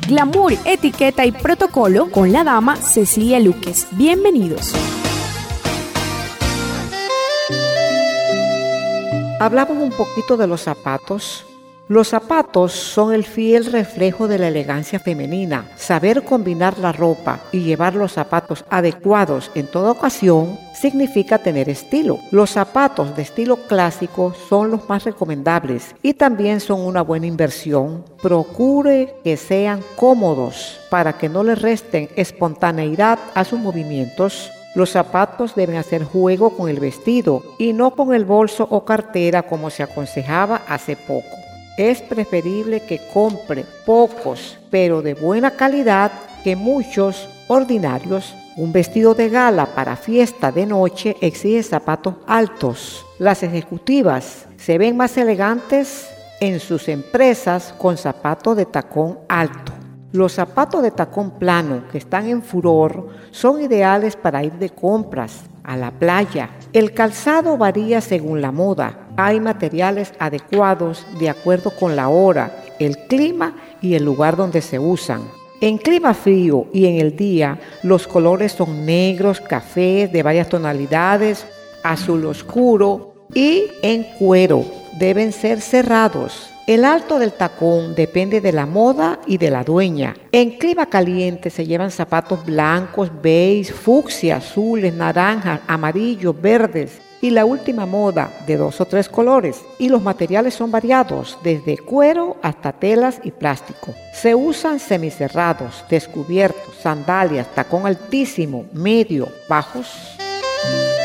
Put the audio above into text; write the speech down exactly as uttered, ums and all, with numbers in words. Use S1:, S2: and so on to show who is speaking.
S1: glamour, etiqueta y protocolo con la dama Cecilia Luques. Bienvenidos.
S2: Hablamos un poquito de los zapatos. Los zapatos son el fiel reflejo de la elegancia femenina. Saber combinar la ropa y llevar los zapatos adecuados en toda ocasión significa tener estilo. Los zapatos de estilo clásico son los más recomendables y también son una buena inversión. Procure que sean cómodos para que no le resten espontaneidad a sus movimientos. Los zapatos deben hacer juego con el vestido y no con el bolso o cartera como se aconsejaba hace poco. Es preferible que compre pocos, pero de buena calidad, que muchos ordinarios. Un vestido de gala para fiesta de noche exige zapatos altos. Las ejecutivas se ven más elegantes en sus empresas con zapatos de tacón alto. Los zapatos de tacón plano que están en furor son ideales para ir de compras, a la playa. El calzado varía según la moda. Hay materiales adecuados de acuerdo con la hora, el clima y el lugar donde se usan. En clima frío y en el día, los colores son negros, cafés de varias tonalidades, azul oscuro y en cuero. Deben ser cerrados. El alto del tacón depende de la moda y de la dueña. En clima caliente se llevan zapatos blancos, beige, fucsia, azules, naranjas, amarillos, verdes y la última moda de dos o tres colores. Y los materiales son variados, desde cuero hasta telas y plástico. Se usan semicerrados, descubiertos, sandalias, tacón altísimo, medio, bajos.